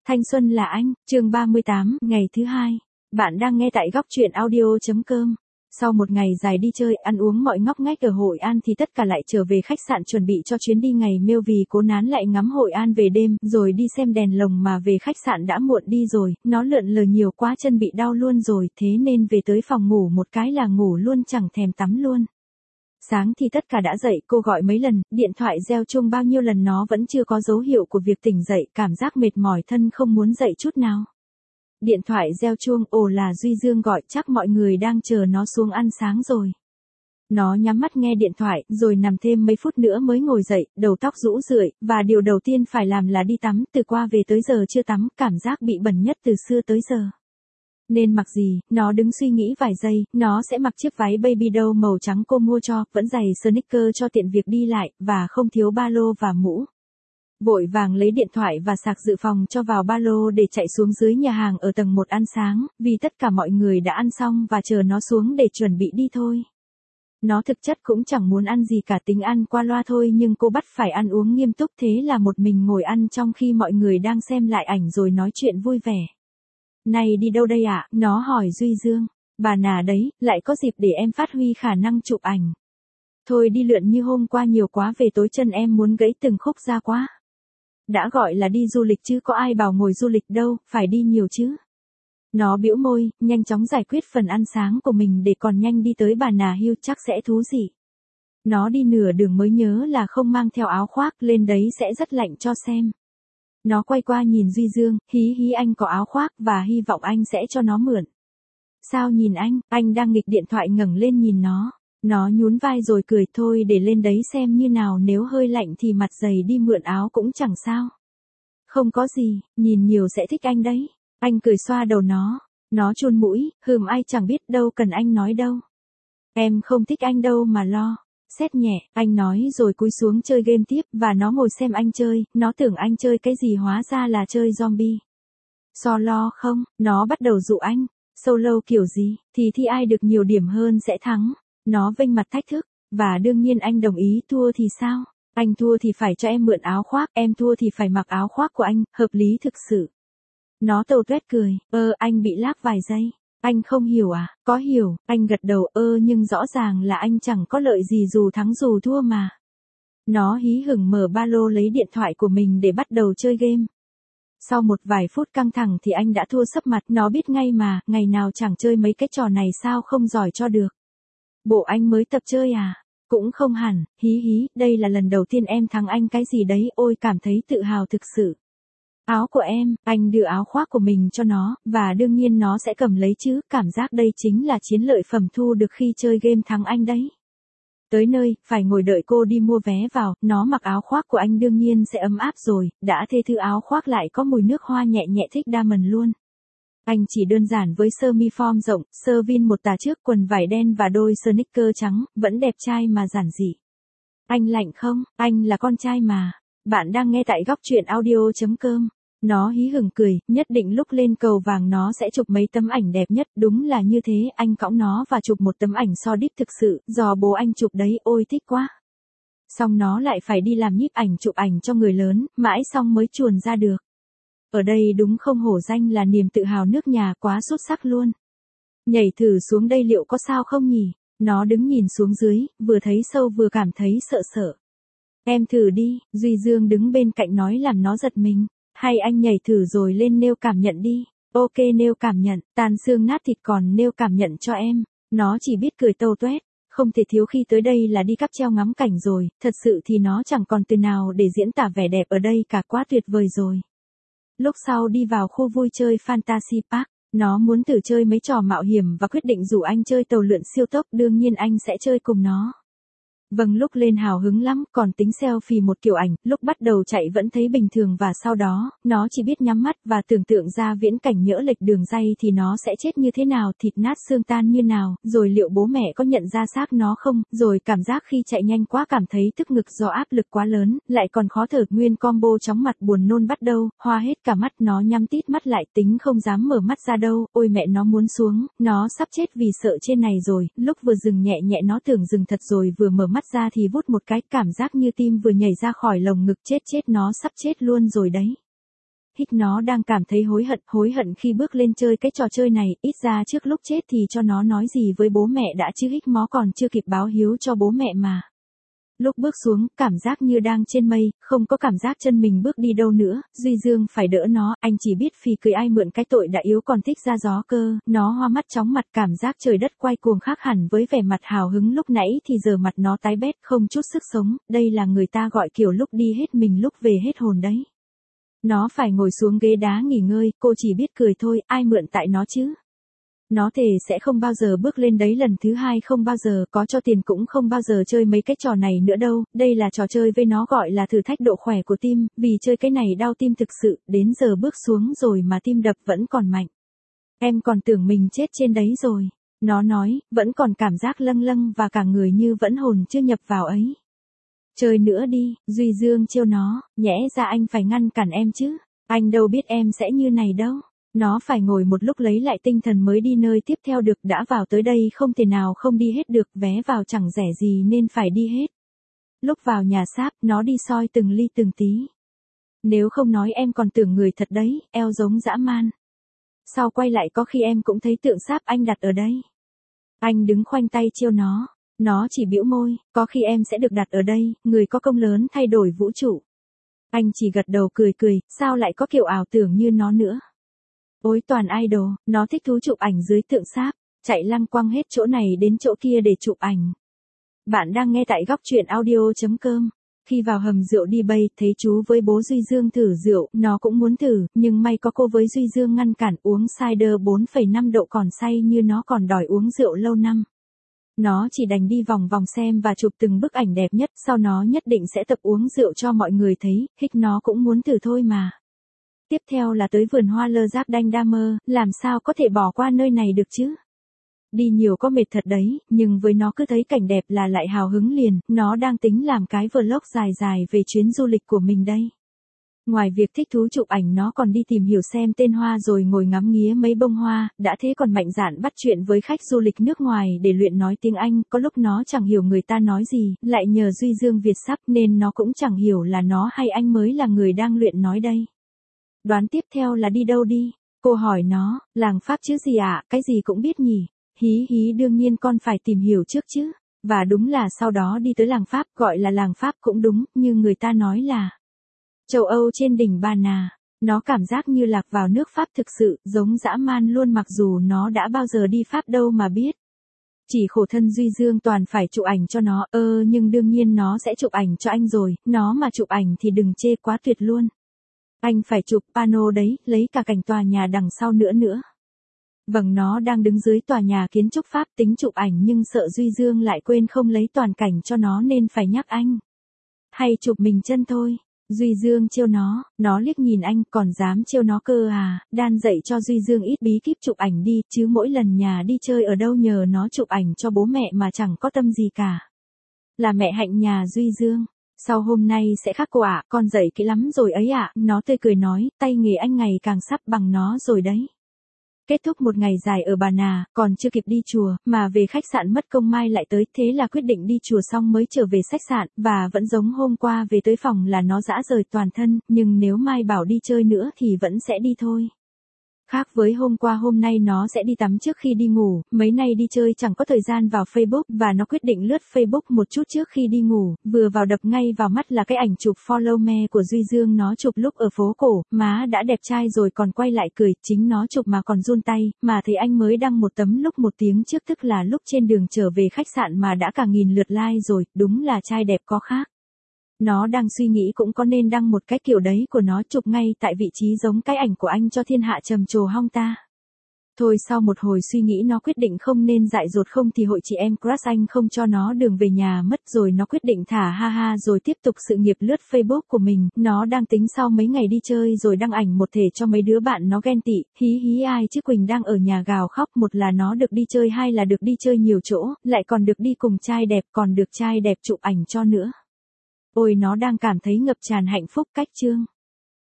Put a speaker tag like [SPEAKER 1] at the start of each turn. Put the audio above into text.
[SPEAKER 1] Thanh xuân là anh, chương 38, ngày thứ 2. Bạn đang nghe tại góc truyện audio.com. Sau một ngày dài đi chơi, ăn uống mọi ngóc ngách ở Hội An thì tất cả lại trở về khách sạn chuẩn bị cho chuyến đi ngày Mêu, vì Cố Nán lại ngắm Hội An về đêm, rồi đi xem đèn lồng mà về khách sạn đã muộn đi rồi, nó lượn lờ nhiều quá chân bị đau luôn rồi, thế nên về tới phòng ngủ một cái là ngủ luôn, chẳng thèm tắm luôn. Sáng thì tất cả đã dậy, cô gọi mấy lần, điện thoại reo chuông bao nhiêu lần nó vẫn chưa có dấu hiệu của việc tỉnh dậy, cảm giác mệt mỏi thân không muốn dậy chút nào. Điện thoại reo chuông, ồ là Duy Dương gọi, chắc mọi người đang chờ nó xuống ăn sáng rồi. Nó nhắm mắt nghe điện thoại, rồi nằm thêm mấy phút nữa mới ngồi dậy, đầu tóc rũ rượi, và điều đầu tiên phải làm là đi tắm, từ qua về tới giờ chưa tắm, cảm giác bị bẩn nhất từ xưa tới giờ. Nên mặc gì, nó đứng suy nghĩ vài giây, nó sẽ mặc chiếc váy baby doll màu trắng cô mua cho, vẫn giày sneaker cho tiện việc đi lại, và không thiếu ba lô và mũ. Vội vàng lấy điện thoại và sạc dự phòng cho vào ba lô để chạy xuống dưới nhà hàng ở tầng 1 ăn sáng, vì tất cả mọi người đã ăn xong và chờ nó xuống để chuẩn bị đi thôi. Nó thực chất cũng chẳng muốn ăn gì cả, tính ăn qua loa thôi, nhưng cô bắt phải ăn uống nghiêm túc, thế là một mình ngồi ăn trong khi mọi người đang xem lại ảnh rồi nói chuyện vui vẻ. Này đi đâu đây ạ? Nó hỏi Duy Dương. Bà nà đấy, lại có dịp để em phát huy khả năng chụp ảnh. Thôi đi lượn như hôm qua nhiều quá, về tối chân em muốn gãy từng khúc ra quá. Đã gọi là đi du lịch chứ có ai bảo ngồi du lịch đâu, phải đi nhiều chứ. Nó bĩu môi, nhanh chóng giải quyết phần ăn sáng của mình để còn nhanh đi tới Bà Nà Hills, chắc sẽ thú vị. Nó đi nửa đường mới nhớ là không mang theo áo khoác, lên đấy sẽ rất lạnh cho xem. Nó quay qua nhìn Duy Dương, hí hí anh có áo khoác và hy vọng anh sẽ cho nó mượn. Sao nhìn anh đang nghịch điện thoại ngẩng lên nhìn nó. Nó nhún vai rồi cười, thôi để lên đấy xem như nào, nếu hơi lạnh thì mặt dày đi mượn áo cũng chẳng sao. Không có gì, nhìn nhiều sẽ thích anh đấy. Anh cười xoa đầu nó chun mũi, ai chẳng biết, đâu cần anh nói đâu. Em không thích anh đâu mà lo. Xét nhẹ, anh nói rồi cúi xuống chơi game tiếp, và nó ngồi xem anh chơi, nó tưởng anh chơi cái gì hóa ra là chơi zombie. Solo không, nó bắt đầu dụ anh, solo kiểu gì, thì ai được nhiều điểm hơn sẽ thắng. Nó vênh mặt thách thức, và đương nhiên anh đồng ý, thua thì sao? Anh thua thì phải cho em mượn áo khoác, em thua thì phải mặc áo khoác của anh, hợp lý thực sự. Nó tâu tuét cười, anh bị lag vài giây. Anh không hiểu à? Có hiểu, anh gật đầu, nhưng rõ ràng là anh chẳng có lợi gì dù thắng dù thua mà. Nó hí hửng mở ba lô lấy điện thoại của mình để bắt đầu chơi game. Sau một vài phút căng thẳng thì anh đã thua sấp mặt, nó biết ngay mà, ngày nào chẳng chơi mấy cái trò này sao không giỏi cho được. Bộ anh mới tập chơi à? Cũng không hẳn, hí hí, đây là lần đầu tiên em thắng anh cái gì đấy, ôi cảm thấy tự hào thực sự. Áo của em, anh đưa áo khoác của mình cho nó, và đương nhiên nó sẽ cầm lấy chứ, cảm giác đây chính là chiến lợi phẩm thu được khi chơi game thắng anh đấy. Tới nơi, phải ngồi đợi cô đi mua vé vào, nó mặc áo khoác của anh đương nhiên sẽ ấm áp rồi, đã thế thứ áo khoác lại có mùi nước hoa nhẹ nhẹ thích diamond luôn. Anh chỉ đơn giản với sơ mi form rộng, sơ vin một tà trước, quần vải đen và đôi sneaker trắng, vẫn đẹp trai mà giản dị. Anh lạnh không? Anh là con trai mà. Bạn đang nghe tại góc truyện audio.com. Nó hí hửng cười, nhất định lúc lên cầu vàng nó sẽ chụp mấy tấm ảnh đẹp nhất, đúng là như thế, anh cõng nó và chụp một tấm ảnh so đít thực sự, do bố anh chụp đấy, ôi thích quá. Xong nó lại phải đi làm nhiếp ảnh chụp ảnh cho người lớn, mãi xong mới chuồn ra được. Ở đây đúng không hổ danh là niềm tự hào nước nhà, quá xuất sắc luôn. Nhảy thử xuống đây liệu có sao không nhỉ? Nó đứng nhìn xuống dưới, vừa thấy sâu vừa cảm thấy sợ sợ. Em thử đi, Duy Dương đứng bên cạnh nói làm nó giật mình. Hay anh nhảy thử rồi lên nêu cảm nhận đi. Ok, nêu cảm nhận, tan xương nát thịt còn nêu cảm nhận cho em. Nó chỉ biết cười tâu tuét, không thể thiếu khi tới đây là đi cáp treo ngắm cảnh rồi, thật sự thì nó chẳng còn từ nào để diễn tả vẻ đẹp ở đây cả, quá tuyệt vời rồi. Lúc sau đi vào khu vui chơi Fantasy Park, nó muốn thử chơi mấy trò mạo hiểm và quyết định rủ anh chơi tàu lượn siêu tốc, đương nhiên anh sẽ chơi cùng nó. Vâng, lúc lên hào hứng lắm, còn tính selfie một kiểu ảnh, lúc bắt đầu chạy vẫn thấy bình thường và sau đó, nó chỉ biết nhắm mắt và tưởng tượng ra viễn cảnh nhỡ lệch đường ray thì nó sẽ chết như thế nào, thịt nát xương tan như nào, rồi liệu bố mẹ có nhận ra xác nó không, rồi cảm giác khi chạy nhanh quá cảm thấy tức ngực do áp lực quá lớn, lại còn khó thở, nguyên combo chóng mặt buồn nôn bắt đầu, hoa hết cả mắt, nó nhắm tít mắt lại, tính không dám mở mắt ra đâu, ôi mẹ nó muốn xuống, nó sắp chết vì sợ trên này rồi, lúc vừa dừng nhẹ nhẹ nó tưởng dừng thật rồi, vừa mở mắt ra thì vút một cái, cảm giác như tim vừa nhảy ra khỏi lồng ngực, chết nó sắp chết luôn rồi đấy. hít nó đang cảm thấy hối hận khi bước lên chơi cái trò chơi này, ít ra trước lúc chết thì cho nó nói gì với bố mẹ đã chứ, hít nó còn chưa kịp báo hiếu cho bố mẹ mà. Lúc bước xuống, cảm giác như đang trên mây, không có cảm giác chân mình bước đi đâu nữa, Duy Dương phải đỡ nó, anh chỉ biết phì cười ai mượn cái tội đã yếu còn thích ra gió cơ, nó hoa mắt chóng mặt cảm giác trời đất quay cuồng khác hẳn với vẻ mặt hào hứng lúc nãy thì giờ mặt nó tái bét không chút sức sống, đây là người ta gọi kiểu lúc đi hết mình lúc về hết hồn đấy. Nó phải ngồi xuống ghế đá nghỉ ngơi, cô chỉ biết cười thôi, ai mượn tại nó chứ. Nó thề sẽ không bao giờ bước lên đấy lần thứ hai, không bao giờ, có cho tiền cũng không bao giờ chơi mấy cái trò này nữa đâu, đây là trò chơi với nó gọi là thử thách độ khỏe của tim, vì chơi cái này đau tim thực sự, đến giờ bước xuống rồi mà tim đập vẫn còn mạnh. Em còn tưởng mình chết trên đấy rồi. Nó nói, vẫn còn cảm giác lâng lâng và cả người như vẫn hồn chưa nhập vào ấy. Chơi nữa đi, Duy Dương trêu nó, nhẽ ra anh phải ngăn cản em chứ, anh đâu biết em sẽ như này đâu. Nó phải ngồi một lúc lấy lại tinh thần mới đi nơi tiếp theo được, đã vào tới đây không thể nào không đi hết được, vé vào chẳng rẻ gì nên phải đi hết. Lúc vào nhà sáp, nó đi soi từng ly từng tí. Nếu không nói em còn tưởng người thật đấy, eo giống dã man. Sau quay lại có khi em cũng thấy tượng sáp anh đặt ở đây. Anh đứng khoanh tay trêu nó chỉ bĩu môi, có khi em sẽ được đặt ở đây, người có công lớn thay đổi vũ trụ. Anh chỉ gật đầu cười, sao lại có kiểu ảo tưởng như nó nữa. Ôi toàn idol, nó thích thú chụp ảnh dưới tượng sáp, chạy lăng quăng hết chỗ này đến chỗ kia để chụp ảnh. Bạn đang nghe tại góc truyện audio.com. Khi vào hầm rượu đi bay, thấy chú với bố Duy Dương thử rượu, nó cũng muốn thử, nhưng may có cô với Duy Dương ngăn cản, uống cider 4,5 độ còn say như nó còn đòi uống rượu lâu năm. Nó chỉ đành đi vòng vòng xem và chụp từng bức ảnh đẹp nhất, sau nó nhất định sẽ tập uống rượu cho mọi người thấy, hích nó cũng muốn thử thôi mà. Tiếp theo là tới vườn hoa lơ giác đanh đa mơ, làm sao có thể bỏ qua nơi này được chứ? Đi nhiều có mệt thật đấy, nhưng với nó cứ thấy cảnh đẹp là lại hào hứng liền, nó đang tính làm cái vlog dài về chuyến du lịch của mình đây. Ngoài việc thích thú chụp ảnh nó còn đi tìm hiểu xem tên hoa rồi ngồi ngắm nghía mấy bông hoa, đã thế còn mạnh dạn bắt chuyện với khách du lịch nước ngoài để luyện nói tiếng Anh, có lúc nó chẳng hiểu người ta nói gì, lại nhờ Duy Dương Việt sắp nên nó cũng chẳng hiểu là nó hay anh mới là người đang luyện nói đây. Đoán tiếp theo là đi đâu đi? Cô hỏi nó, làng Pháp chứ gì ạ, cái gì cũng biết nhỉ? Hí đương nhiên con phải tìm hiểu trước chứ. Và đúng là sau đó đi tới làng Pháp, gọi là làng Pháp cũng đúng, như người ta nói là châu Âu trên đỉnh Bà Nà. Nó cảm giác như lạc vào nước Pháp thực sự, giống dã man luôn mặc dù nó đã bao giờ đi Pháp đâu mà biết. Chỉ khổ thân Duy Dương toàn phải chụp ảnh cho nó, nhưng đương nhiên nó sẽ chụp ảnh cho anh rồi, nó mà chụp ảnh thì đừng chê quá tuyệt luôn. Anh phải chụp pano đấy, lấy cả cảnh tòa nhà đằng sau nữa. Vâng, nó đang đứng dưới tòa nhà kiến trúc Pháp tính chụp ảnh nhưng sợ Duy Dương lại quên không lấy toàn cảnh cho nó nên phải nhắc anh. Hay chụp mình chân thôi. Duy Dương trêu nó liếc nhìn anh còn dám trêu nó cơ à, đan dạy cho Duy Dương ít bí kíp chụp ảnh đi, chứ mỗi lần nhà đi chơi ở đâu nhờ nó chụp ảnh cho bố mẹ mà chẳng có tâm gì cả. Là mẹ hạnh nhà Duy Dương. Sau hôm nay sẽ khác cô ạ, con dạy kỹ lắm rồi ấy ạ, nó tươi cười nói, tay nghề anh ngày càng sắp bằng nó rồi đấy. Kết thúc một ngày dài ở Bà Nà, còn chưa kịp đi chùa, mà về khách sạn mất công mai lại tới, thế là quyết định đi chùa xong mới trở về khách sạn, và vẫn giống hôm qua về tới phòng là nó rã rời toàn thân, nhưng nếu mai bảo đi chơi nữa thì vẫn sẽ đi thôi. Khác với hôm qua hôm nay nó sẽ đi tắm trước khi đi ngủ, mấy nay đi chơi chẳng có thời gian vào Facebook và nó quyết định lướt Facebook một chút trước khi đi ngủ, vừa vào đập ngay vào mắt là cái ảnh chụp follow me của Duy Dương nó chụp lúc ở phố cổ, má đã đẹp trai rồi còn quay lại cười, chính nó chụp mà còn run tay, mà thấy anh mới đăng một tấm lúc 1 tiếng trước tức là lúc trên đường trở về khách sạn mà đã cả 1000 lượt like rồi, đúng là trai đẹp có khác. Nó đang suy nghĩ cũng có nên đăng một cái kiểu đấy của nó chụp ngay tại vị trí giống cái ảnh của anh cho thiên hạ trầm trồ hong ta. Thôi sau một hồi suy nghĩ nó quyết định không nên dại dột không thì hội chị em crush anh không cho nó đường về nhà mất rồi nó quyết định thả ha rồi tiếp tục sự nghiệp lướt Facebook của mình. Nó đang tính sau mấy ngày đi chơi rồi đăng ảnh một thể cho mấy đứa bạn nó ghen tị, hí ai chứ Quỳnh đang ở nhà gào khóc, một là nó được đi chơi hai là được đi chơi nhiều chỗ, lại còn được đi cùng trai đẹp còn được trai đẹp chụp ảnh cho nữa. Ôi nó đang cảm thấy ngập tràn hạnh phúc cách chương.